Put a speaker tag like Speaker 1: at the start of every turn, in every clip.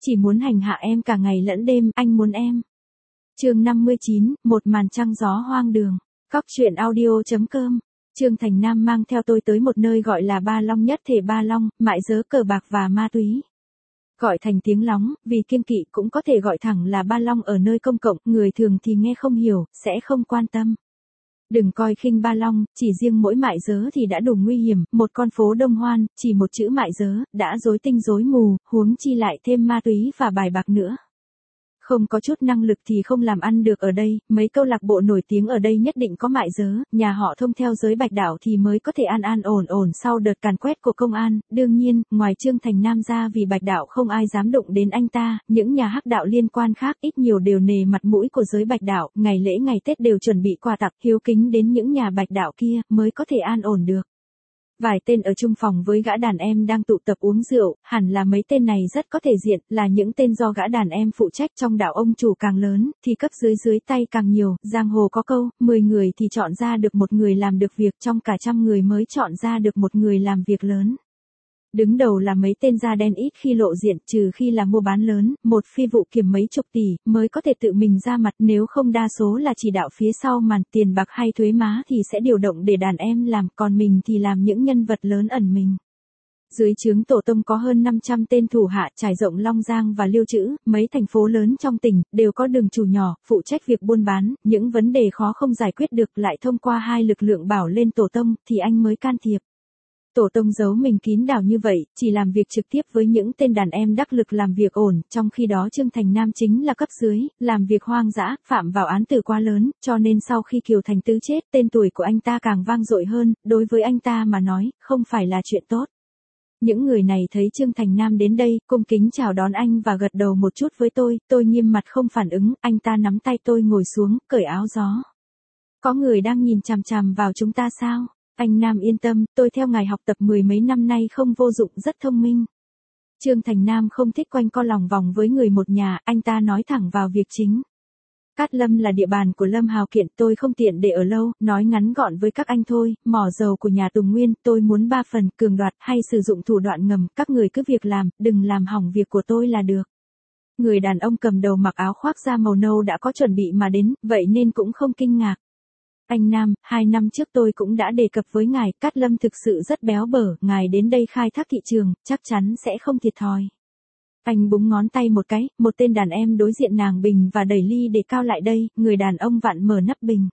Speaker 1: chỉ muốn hành hạ em cả ngày lẫn đêm, anh muốn em. Chương 59, một màn trăng gió hoang đường. Cóc truyện audio.com. Trương Thành Nam mang theo tôi tới một nơi gọi là Ba Long, nhất thể Ba Long, mại dớ, cờ bạc và ma túy. Gọi thành tiếng lóng, vì kiêng kỵ cũng có thể gọi thẳng là Ba Long ở nơi công cộng, người thường thì nghe không hiểu, sẽ không quan tâm. Đừng coi khinh Ba Long, chỉ riêng mỗi mại dớ thì đã đủ nguy hiểm, một con phố đông hoan, chỉ một chữ mại dớ, đã rối tinh rối mù, huống chi lại thêm ma túy và bài bạc nữa. Không có chút năng lực thì không làm ăn được ở đây, mấy câu lạc bộ nổi tiếng ở đây nhất định có mại dớ, nhà họ thông theo giới bạch đạo thì mới có thể an ổn sau đợt càn quét của công an. Đương nhiên, ngoài Trương Thành Nam ra vì bạch đạo không ai dám đụng đến anh ta, những nhà hắc đạo liên quan khác ít nhiều đều nề mặt mũi của giới bạch đạo, ngày lễ ngày Tết đều chuẩn bị quà tặng, hiếu kính đến những nhà bạch đạo kia, mới có thể an ổn được. Vài tên ở chung phòng với gã đàn em đang tụ tập uống rượu, hẳn là mấy tên này rất có thể diện, là những tên do gã đàn em phụ trách. Trong đạo ông chủ càng lớn, thì cấp dưới tay càng nhiều, giang hồ có câu, 10 người thì chọn ra được một người làm được việc, trong cả 100 người mới chọn ra được một người làm việc lớn. Đứng đầu là mấy tên da đen ít khi lộ diện, trừ khi là mua bán lớn, một phi vụ kiếm mấy chục tỷ, mới có thể tự mình ra mặt, nếu không đa số là chỉ đạo phía sau màn, tiền bạc hay thuế má thì sẽ điều động để đàn em làm, còn mình thì làm những nhân vật lớn ẩn mình. Dưới trướng tổ tông có hơn 500 tên thủ hạ trải rộng Long Giang và Liêu Chữ, mấy thành phố lớn trong tỉnh, đều có đường chủ nhỏ, phụ trách việc buôn bán, những vấn đề khó không giải quyết được lại thông qua hai lực lượng bảo lên tổ tông, thì anh mới can thiệp. Tổ tông giấu mình kín đáo như vậy, chỉ làm việc trực tiếp với những tên đàn em đắc lực làm việc ổn, trong khi đó Trương Thành Nam chính là cấp dưới, làm việc hoang dã, phạm vào án tử quá lớn, cho nên sau khi Kiều Thành Tứ chết, tên tuổi của anh ta càng vang dội hơn, đối với anh ta mà nói, không phải là chuyện tốt. Những người này thấy Trương Thành Nam đến đây, cung kính chào đón anh và gật đầu một chút với tôi nghiêm mặt không phản ứng, anh ta nắm tay tôi ngồi xuống, cởi áo gió. Có người đang nhìn chằm chằm vào chúng ta sao? Anh Nam yên tâm, tôi theo ngài học tập 10 mấy năm nay không vô dụng, rất thông minh. Trương Thành Nam không thích quanh co lòng vòng với người một nhà, anh ta nói thẳng vào việc chính. Cát Lâm là địa bàn của Lâm Hào Kiện, tôi không tiện để ở lâu, nói ngắn gọn với các anh thôi, mỏ dầu của nhà Tùng Nguyên, tôi muốn 3 phần, cường đoạt hay sử dụng thủ đoạn ngầm, các người cứ việc làm, đừng làm hỏng việc của tôi là được. Người đàn ông cầm đầu mặc áo khoác da màu nâu đã có chuẩn bị mà đến, vậy nên cũng không kinh ngạc. Anh Nam, 2 năm trước tôi cũng đã đề cập với ngài, Cát Lâm thực sự rất béo bở, ngài đến đây khai thác thị trường, chắc chắn sẽ không thiệt thòi. Anh búng ngón tay một cái, một tên đàn em đối diện nàng bình và đẩy ly để cao lại đây, người đàn ông vặn mở nắp bình.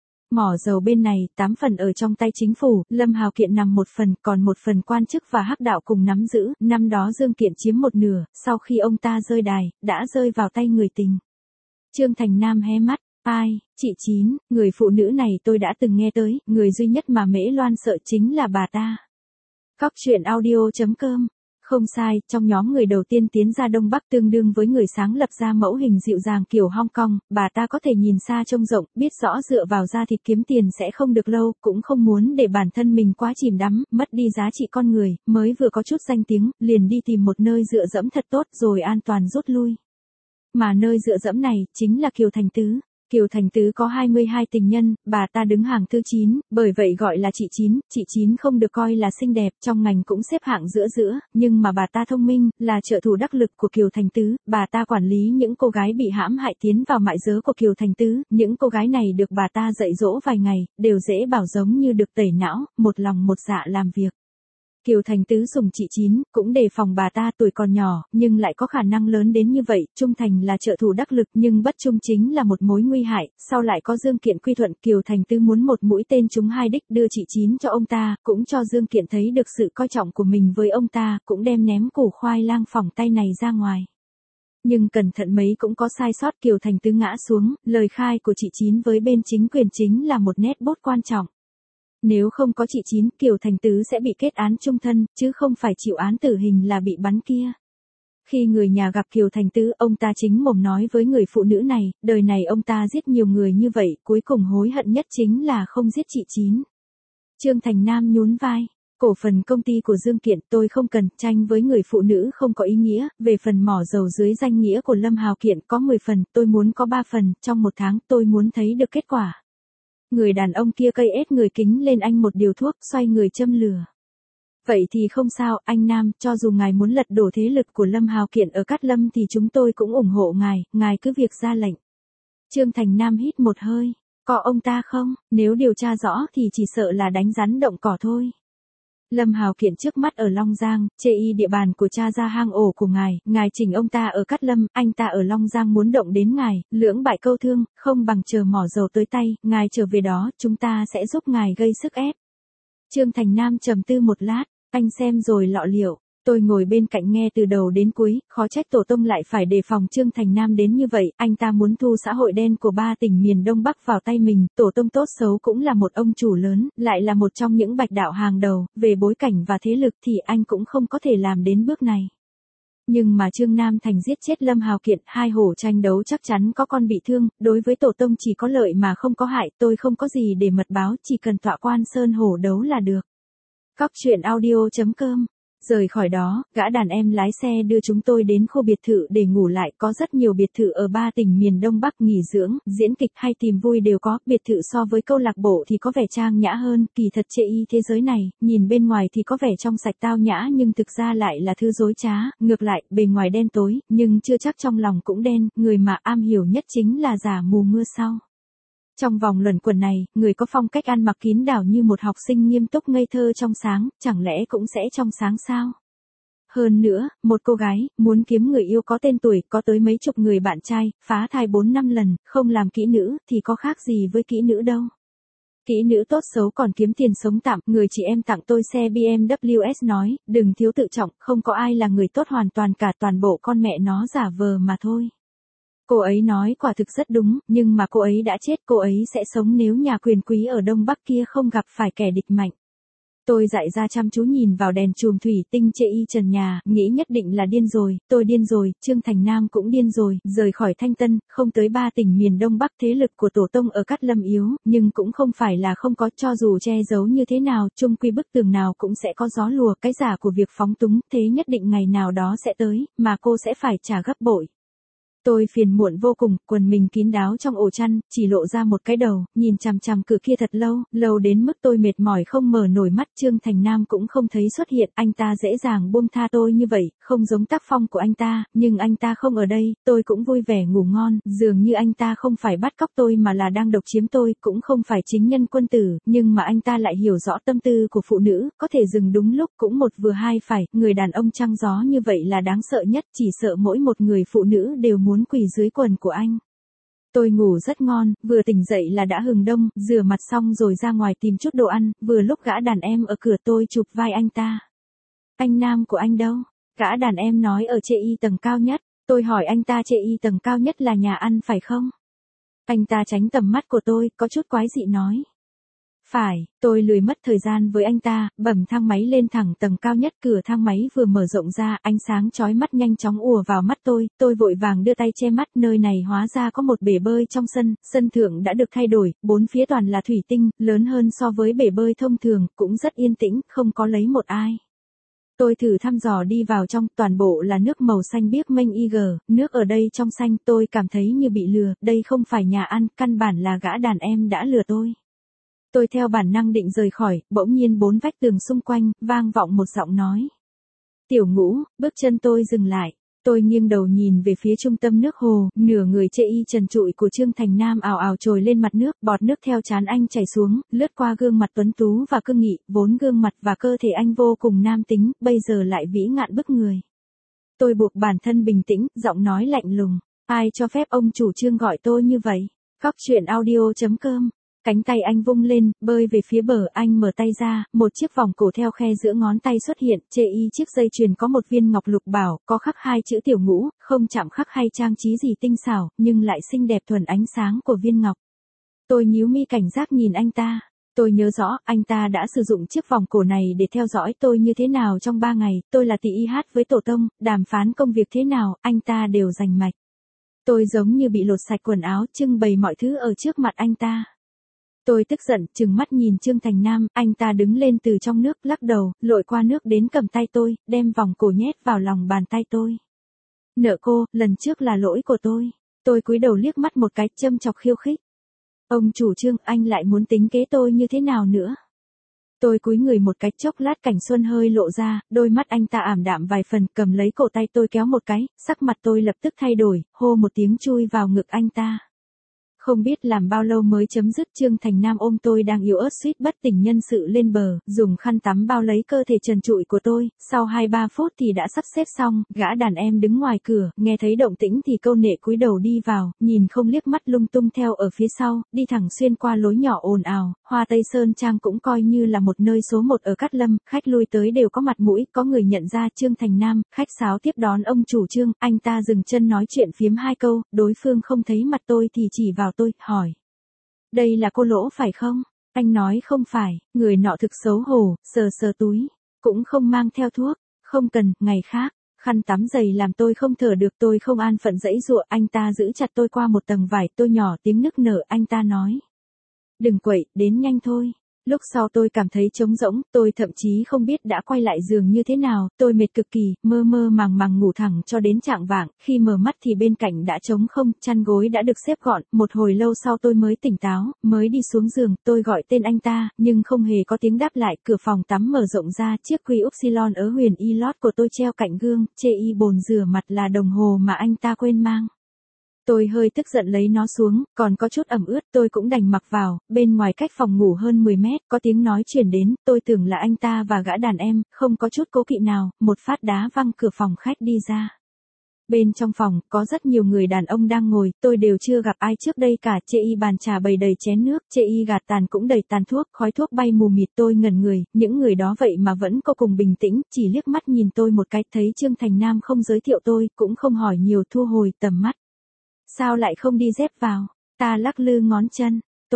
Speaker 1: Mỏ dầu bên này, 8 phần ở trong tay chính phủ, Lâm Hào Kiện nằm 1 phần, còn 1 phần quan chức và hắc đạo cùng nắm giữ, năm đó Dương Kiện chiếm 1/2, sau khi ông ta rơi đài, đã rơi vào tay người tình. Trương Thành Nam hé mắt. Ai, chị Chín, người phụ nữ này tôi đã từng nghe tới, người duy nhất mà Mễ Loan sợ chính là bà ta. Cóc truyện audio.com. Không sai, trong nhóm người đầu tiên tiến ra Đông Bắc tương đương với người sáng lập ra mẫu hình dịu dàng kiểu Hong Kong, bà ta có thể nhìn xa trông rộng, biết rõ dựa vào da thịt kiếm tiền sẽ không được lâu, cũng không muốn để bản thân mình quá chìm đắm, mất đi giá trị con người, mới vừa có chút danh tiếng, liền đi tìm một nơi dựa dẫm thật tốt rồi an toàn rút lui. Mà nơi dựa dẫm này, chính là Kiều Thành Tứ. Kiều Thành Tứ có 22 tình nhân, bà ta đứng hàng thứ 9, bởi vậy gọi là chị Chín không được coi là xinh đẹp, trong ngành cũng xếp hạng giữa, nhưng mà bà ta thông minh, là trợ thủ đắc lực của Kiều Thành Tứ, bà ta quản lý những cô gái bị hãm hại tiến vào mại dớ của Kiều Thành Tứ, những cô gái này được bà ta dạy dỗ vài ngày, đều dễ bảo giống như được tẩy não, một lòng một dạ làm việc. Kiều Thành Tứ sủng chị Chín, cũng đề phòng bà ta tuổi còn nhỏ, nhưng lại có khả năng lớn đến như vậy, trung thành là trợ thủ đắc lực nhưng bất trung chính là một mối nguy hại, sau lại có Dương Kiện quy thuận, Kiều Thành Tứ muốn một mũi tên trúng 2 đích đưa chị Chín cho ông ta, cũng cho Dương Kiện thấy được sự coi trọng của mình với ông ta, cũng đem ném củ khoai lang phỏng tay này ra ngoài. Nhưng cẩn thận mấy cũng có sai sót, Kiều Thành Tứ ngã xuống, lời khai của chị Chín với bên chính quyền chính là một nét bút quan trọng. Nếu không có chị Chín, Kiều Thành Tứ sẽ bị kết án chung thân, chứ không phải chịu án tử hình là bị bắn kia. Khi người nhà gặp Kiều Thành Tứ, ông ta chính mồm nói với người phụ nữ này, đời này ông ta giết nhiều người như vậy, cuối cùng hối hận nhất chính là không giết chị Chín. Trương Thành Nam nhún vai. Cổ phần công ty của Dương Kiện tôi không cần, tranh với người phụ nữ không có ý nghĩa, về phần mỏ dầu dưới danh nghĩa của Lâm Hào Kiện có 10 phần, tôi muốn có 3 phần, trong 1 tháng tôi muốn thấy được kết quả. Người đàn ông kia cây ết người kính lên anh một điều thuốc, xoay người châm lửa. Vậy thì không sao, anh Nam, cho dù ngài muốn lật đổ thế lực của Lâm Hào Kiện ở Cát Lâm thì chúng tôi cũng ủng hộ ngài cứ việc ra lệnh. Trương Thành Nam hít một hơi, có ông ta không, nếu điều tra rõ thì chỉ sợ là đánh rắn động cỏ thôi. Lâm Hào Kiện trước mắt ở Long Giang, chê y địa bàn của cha ra hang ổ của ngài chỉnh ông ta ở Cát Lâm, anh ta ở Long Giang muốn động đến ngài, lưỡng bại câu thương, không bằng chờ mỏ dầu tới tay, ngài trở về đó, chúng ta sẽ giúp ngài gây sức ép. Trương Thành Nam trầm tư một lát, anh xem rồi lọ liệu. Tôi ngồi bên cạnh nghe từ đầu đến cuối, khó trách Tổ tông lại phải đề phòng Trương Thành Nam đến như vậy, anh ta muốn thu xã hội đen của 3 tỉnh miền Đông Bắc vào tay mình, Tổ tông tốt xấu cũng là một ông chủ lớn, lại là một trong những bạch đạo hàng đầu, về bối cảnh và thế lực thì anh cũng không có thể làm đến bước này. Nhưng mà Trương Nam Thành giết chết Lâm Hào Kiện, hai hổ tranh đấu chắc chắn có con bị thương, đối với Tổ tông chỉ có lợi mà không có hại, tôi không có gì để mật báo, chỉ cần tọa quan sơn hổ đấu là được. Cóc truyện audio.com. Rời khỏi đó, gã đàn em lái xe đưa chúng tôi đến khu biệt thự để ngủ lại, có rất nhiều biệt thự ở 3 tỉnh miền Đông Bắc nghỉ dưỡng, diễn kịch hay tìm vui đều có, biệt thự so với câu lạc bộ thì có vẻ trang nhã hơn, kỳ thật chê y thế giới này, nhìn bên ngoài thì có vẻ trong sạch tao nhã nhưng thực ra lại là thứ dối trá, ngược lại, bề ngoài đen tối, nhưng chưa chắc trong lòng cũng đen, người mà am hiểu nhất chính là giả mù mưa sau. Trong vòng luẩn quẩn này, người có phong cách ăn mặc kín đảo như một học sinh nghiêm túc ngây thơ trong sáng, chẳng lẽ cũng sẽ trong sáng sao? Hơn nữa, một cô gái, muốn kiếm người yêu có tên tuổi, có tới mấy chục người bạn trai, phá thai 4-5 lần, không làm kỹ nữ, thì có khác gì với kỹ nữ đâu. Kỹ nữ tốt xấu còn kiếm tiền sống tạm, người chị em tặng tôi xe BMW S nói, đừng thiếu tự trọng, không có ai là người tốt hoàn toàn cả, toàn bộ con mẹ nó giả vờ mà thôi. Cô ấy nói quả thực rất đúng, nhưng mà cô ấy đã chết, cô ấy sẽ sống nếu nhà quyền quý ở Đông Bắc kia không gặp phải kẻ địch mạnh. Tôi dại ra chăm chú nhìn vào đèn chùm thủy tinh chê y trần nhà, nghĩ nhất định là điên rồi, tôi điên rồi, Trương Thành Nam cũng điên rồi, rời khỏi Thanh Tân, không tới 3 tỉnh miền Đông Bắc, thế lực của Tổ tông ở Cát Lâm yếu, nhưng cũng không phải là không có, cho dù che giấu như thế nào, chung quy bức tường nào cũng sẽ có gió lùa, cái giả của việc phóng túng, thế nhất định ngày nào đó sẽ tới, mà cô sẽ phải trả gấp bội. Tôi phiền muộn vô cùng, quần mình kín đáo trong ổ chăn, chỉ lộ ra một cái đầu, nhìn chằm chằm cửa kia thật lâu đến mức tôi mệt mỏi không mở nổi mắt. Trương Thành Nam cũng không thấy xuất hiện, anh ta dễ dàng buông tha tôi như vậy, không giống tác phong của anh ta, nhưng anh ta không ở đây, tôi cũng vui vẻ ngủ ngon, dường như anh ta không phải bắt cóc tôi mà là đang độc chiếm tôi, cũng không phải chính nhân quân tử, nhưng mà anh ta lại hiểu rõ tâm tư của phụ nữ, có thể dừng đúng lúc, cũng một vừa hai phải, người đàn ông trăng gió như vậy là đáng sợ nhất, chỉ sợ mỗi một người phụ nữ đều muốn quỳ dưới quần của anh. Tôi ngủ rất ngon, vừa tỉnh dậy là đã hừng đông, rửa mặt xong rồi ra ngoài tìm chút đồ ăn, vừa lúc gã đàn em ở cửa tôi chụp vai anh ta. Anh Nam của anh đâu? Gã đàn em nói ở chê y tầng cao nhất, tôi hỏi anh ta chê y tầng cao nhất là nhà ăn phải không? Anh ta tránh tầm mắt của tôi, có chút quái dị nói. Phải, tôi lười mất thời gian với anh ta, bẩm thang máy lên thẳng tầng cao nhất, cửa thang máy vừa mở rộng ra, ánh sáng chói mắt nhanh chóng ùa vào mắt tôi vội vàng đưa tay che mắt, nơi này hóa ra có một bể bơi trong sân thượng đã được thay đổi, bốn phía toàn là thủy tinh, lớn hơn so với bể bơi thông thường, cũng rất yên tĩnh, không có lấy một ai. Tôi thử thăm dò đi vào trong, toàn bộ là nước màu xanh biếc mênh IG, nước ở đây trong xanh, tôi cảm thấy như bị lừa, đây không phải nhà ăn, căn bản là gã đàn em đã lừa tôi. Tôi theo bản năng định rời khỏi, bỗng nhiên bốn vách tường xung quanh, vang vọng một giọng nói. Tiểu Ngũ, bước chân tôi dừng lại. Tôi nghiêng đầu nhìn về phía trung tâm nước hồ, nửa người chê y trần trụi của Trương Thành Nam ào ào trồi lên mặt nước, bọt nước theo trán anh chảy xuống, lướt qua gương mặt tuấn tú và cương nghị, vốn gương mặt và cơ thể anh vô cùng nam tính, bây giờ lại vĩ ngạn bức người. Tôi buộc bản thân bình tĩnh, giọng nói lạnh lùng. Ai cho phép ông chủ Trương gọi tôi như vậy? Cóc truyện audio.com. Cánh tay anh vung lên, bơi về phía bờ, anh mở tay ra, một chiếc vòng cổ theo khe giữa ngón tay xuất hiện, chê y chiếc dây chuyền có một viên ngọc lục bảo, có khắc hai chữ Tiểu Ngũ, không chạm khắc hay trang trí gì tinh xảo, nhưng lại xinh đẹp thuần ánh sáng của viên ngọc. Tôi nhíu mi cảnh giác nhìn anh ta. Tôi nhớ rõ, anh ta đã sử dụng chiếc vòng cổ này để theo dõi tôi như thế nào trong 3 ngày, tôi là tỷ y hát với Tổ tông, đàm phán công việc thế nào, anh ta đều rành mạch. Tôi giống như bị lột sạch quần áo, trưng bày mọi thứ ở trước mặt anh ta. Tôi tức giận, trừng mắt nhìn Trương Thành Nam, anh ta đứng lên từ trong nước, lắc đầu, lội qua nước đến cầm tay tôi, đem vòng cổ nhét vào lòng bàn tay tôi. Nợ cô, lần trước là lỗi của tôi. Tôi cúi đầu liếc mắt một cái, châm chọc khiêu khích. Ông chủ Trương, anh lại muốn tính kế tôi như thế nào nữa? Tôi cúi người một cái, chốc lát cảnh xuân hơi lộ ra, đôi mắt anh ta ảm đạm vài phần, cầm lấy cổ tay tôi kéo một cái, sắc mặt tôi lập tức thay đổi, hô một tiếng chui vào ngực anh ta. Không biết làm bao lâu mới chấm dứt. Trương Thành Nam ôm tôi đang yếu ớt suýt bất tỉnh nhân sự lên bờ, dùng khăn tắm bao lấy cơ thể trần trụi của tôi, sau 2-3 phút thì đã sắp xếp xong, gã đàn em đứng ngoài cửa, nghe thấy động tĩnh thì câu nệ cúi đầu đi vào, nhìn không liếc mắt lung tung theo ở phía sau, đi thẳng xuyên qua lối nhỏ ồn ào. Hoa Tây Sơn Trang cũng coi như là một nơi số 1 ở Cát Lâm, khách lui tới đều có mặt mũi, có người nhận ra Trương Thành Nam, khách sáo tiếp đón ông chủ Trương, anh ta dừng chân nói chuyện phiếm 2 câu, đối phương không thấy mặt tôi thì chỉ vào tôi, hỏi. Đây là cô Lỗ phải không? Anh nói không phải, người nọ thực xấu hổ, sờ sờ túi, cũng không mang theo thuốc, không cần, ngày khác. Khăn tắm dày làm tôi không thở được, tôi không an phận giãy giụa, anh ta giữ chặt tôi qua một tầng vải, tôi nhỏ tiếng nức nở, anh ta nói. Đừng quậy, đến nhanh thôi. Lúc sau tôi cảm thấy trống rỗng, tôi thậm chí không biết đã quay lại giường như thế nào, tôi mệt cực kỳ, mơ mơ màng màng ngủ thẳng cho đến chạng vạng, khi mở mắt thì bên cạnh đã trống không, chăn gối đã được xếp gọn, một hồi lâu sau tôi mới tỉnh táo, mới đi xuống giường, tôi gọi tên anh ta, nhưng không hề có tiếng đáp lại, cửa phòng tắm mở rộng ra, chiếc quy upsilon ở huyền y lót của tôi treo cạnh gương, chê y bồn rửa mặt là đồng hồ mà anh ta quên mang. Tôi hơi tức giận lấy nó xuống, còn có chút ẩm ướt, tôi cũng đành mặc vào, bên ngoài cách phòng ngủ hơn 10 mét, có tiếng nói truyền đến, tôi tưởng là anh ta và gã đàn em, không có chút cố kỵ nào, một phát đá văng cửa phòng khách đi ra. Bên trong phòng, có rất nhiều người đàn ông đang ngồi, tôi đều chưa gặp ai trước đây cả, chê y bàn trà bày đầy chén nước, chê y gạt tàn cũng đầy tàn thuốc, khói thuốc bay mù mịt, tôi ngẩn người, những người đó vậy mà vẫn vô cùng bình tĩnh, chỉ liếc mắt nhìn tôi một cái, thấy Trương Thành Nam không giới thiệu tôi, cũng không hỏi nhiều, thu hồi tầm mắt. Sao lại không đi dép vào? Ta lắc lư ngón chân.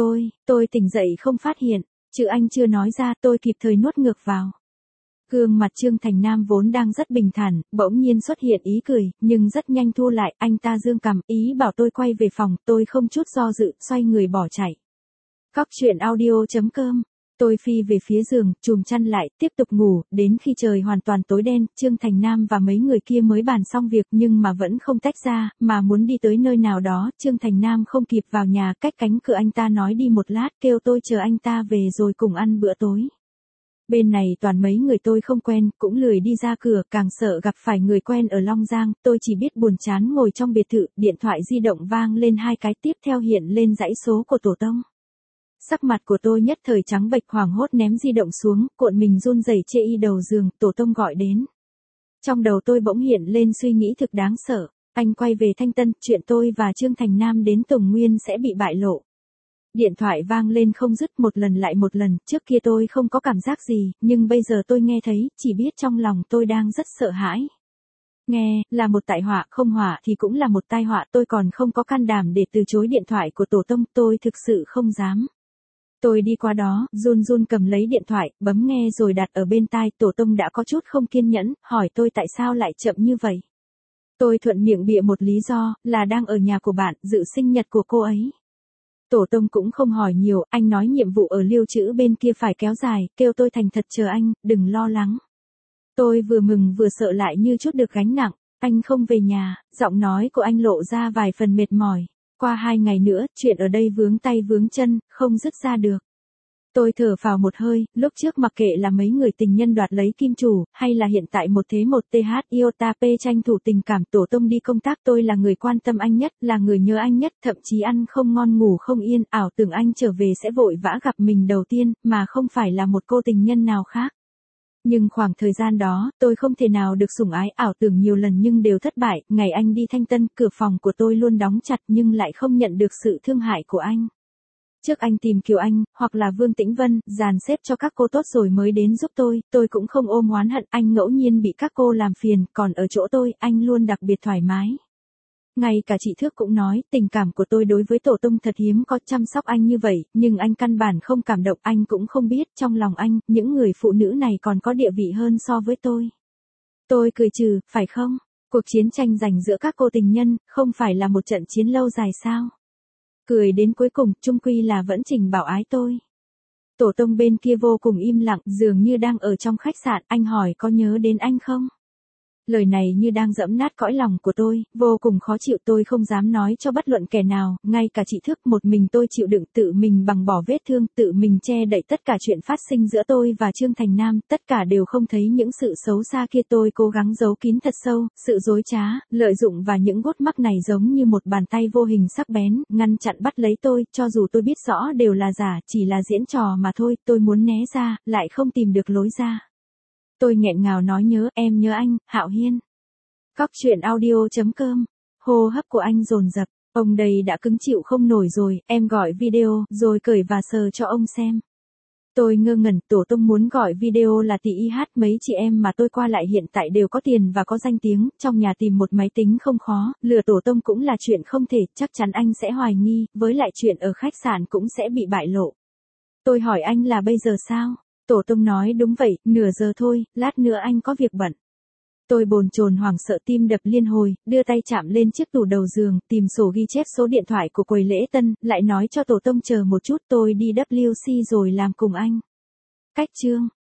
Speaker 1: Tôi tỉnh dậy không phát hiện. Chữ anh chưa nói ra, tôi kịp thời nuốt ngược vào. Gương mặt Trương Thành Nam vốn đang rất bình thản, bỗng nhiên xuất hiện ý cười, nhưng rất nhanh thu lại, anh ta giương cằm, ý bảo tôi quay về phòng, tôi không chút do dự, xoay người bỏ chạy. Cóc truyện audio.com. Tôi phi về phía giường, chùm chăn lại, tiếp tục ngủ, đến khi trời hoàn toàn tối đen, Trương Thành Nam và mấy người kia mới bàn xong việc nhưng mà vẫn không tách ra, mà muốn đi tới nơi nào đó, Trương Thành Nam không kịp vào nhà, cách cánh cửa anh ta nói đi một lát, kêu tôi chờ anh ta về rồi cùng ăn bữa tối. Bên này toàn mấy người tôi không quen, cũng lười đi ra cửa, càng sợ gặp phải người quen ở Long Giang, tôi chỉ biết buồn chán ngồi trong biệt thự, điện thoại di động vang lên 2 cái, tiếp theo hiện lên dãy số của tổ tông. Sắc mặt của tôi nhất thời trắng bệch, hoảng hốt ném di động xuống, cuộn mình run rẩy chê y đầu giường, tổ tông gọi đến. Trong đầu tôi bỗng hiện lên suy nghĩ thực đáng sợ, anh quay về Thanh Tân, chuyện tôi và Trương Thành Nam đến Tùng Nguyên sẽ bị bại lộ. Điện thoại vang lên không dứt, một lần lại một lần, trước kia tôi không có cảm giác gì, nhưng bây giờ tôi nghe thấy, chỉ biết trong lòng tôi đang rất sợ hãi. Nghe, là một tai họa, không họa thì cũng là một tai họa, tôi còn không có can đảm để từ chối điện thoại của tổ tông, tôi thực sự không dám. Tôi đi qua đó, run run cầm lấy điện thoại, bấm nghe rồi đặt ở bên tai, tổ tông đã có chút không kiên nhẫn, hỏi tôi tại sao lại chậm như vậy. Tôi thuận miệng bịa một lý do, là đang ở nhà của bạn, dự sinh nhật của cô ấy. Tổ tông cũng không hỏi nhiều, anh nói nhiệm vụ ở lưu trữ bên kia phải kéo dài, kêu tôi thành thật chờ anh, đừng lo lắng. Tôi vừa mừng vừa sợ lại như chút được gánh nặng, anh không về nhà, giọng nói của anh lộ ra vài phần mệt mỏi. Qua 2 ngày nữa, chuyện ở đây vướng tay vướng chân, không dứt ra được. Tôi thở phào một hơi, lúc trước mặc kệ là mấy người tình nhân đoạt lấy kim chủ, hay là hiện tại một thế một TH Iota P tranh thủ tình cảm, tổ tông đi công tác, tôi là người quan tâm anh nhất, là người nhớ anh nhất, thậm chí ăn không ngon ngủ không yên, ảo tưởng anh trở về sẽ vội vã gặp mình đầu tiên, mà không phải là một cô tình nhân nào khác. Nhưng khoảng thời gian đó, tôi không thể nào được sủng ái, ảo tưởng nhiều lần nhưng đều thất bại, ngày anh đi Thanh Tân, cửa phòng của tôi luôn đóng chặt nhưng lại không nhận được sự thương hại của anh. Trước anh tìm Kiều Anh, hoặc là Vương Tĩnh Vân, dàn xếp cho các cô tốt rồi mới đến giúp tôi cũng không ôm oán hận, anh ngẫu nhiên bị các cô làm phiền, còn ở chỗ tôi, anh luôn đặc biệt thoải mái. Ngay cả chị Thước cũng nói, tình cảm của tôi đối với tổ tông thật hiếm có, chăm sóc anh như vậy, nhưng anh căn bản không cảm động, anh cũng không biết, trong lòng anh, những người phụ nữ này còn có địa vị hơn so với tôi. Tôi cười trừ, phải không? Cuộc chiến tranh giành giữa các cô tình nhân, không phải là một trận chiến lâu dài sao? Cười đến cuối cùng, chung quy là vẫn Trình Bảo ái tôi. Tổ tông bên kia vô cùng im lặng, dường như đang ở trong khách sạn, anh hỏi có nhớ đến anh không? Lời này như đang giẫm nát cõi lòng của tôi, vô cùng khó chịu, tôi không dám nói cho bất luận kẻ nào, ngay cả chị Thức, một mình tôi chịu đựng, tự mình bằng bỏ vết thương, tự mình che đậy tất cả chuyện phát sinh giữa tôi và Trương Thành Nam, tất cả đều không thấy những sự xấu xa kia, tôi cố gắng giấu kín thật sâu, sự dối trá, lợi dụng và những gút mắc này giống như một bàn tay vô hình sắc bén, ngăn chặn bắt lấy tôi, cho dù tôi biết rõ đều là giả, chỉ là diễn trò mà thôi, tôi muốn né ra, lại không tìm được lối ra. Tôi nghẹn ngào nói em nhớ anh, Hạo Hiên. Cóc truyện audio.com. Hô hấp của anh dồn dập, ông đây đã cứng chịu không nổi rồi, em gọi video, rồi cởi và sờ cho ông xem. Tôi ngơ ngẩn, tổ tông muốn gọi video là tỷ y hát, mấy chị em mà tôi qua lại hiện tại đều có tiền và có danh tiếng, trong nhà tìm một máy tính không khó, lừa tổ tông cũng là chuyện không thể, chắc chắn anh sẽ hoài nghi, với lại chuyện ở khách sạn cũng sẽ bị bại lộ. Tôi hỏi anh là bây giờ sao? Tổ tông nói đúng vậy, nửa giờ thôi, lát nữa anh có việc bận. Tôi bồn chồn hoảng sợ, tim đập liên hồi, đưa tay chạm lên chiếc tủ đầu giường, tìm sổ ghi chép số điện thoại của quầy lễ tân, lại nói cho tổ tông chờ một chút, tôi đi WC rồi làm cùng anh. Cách chương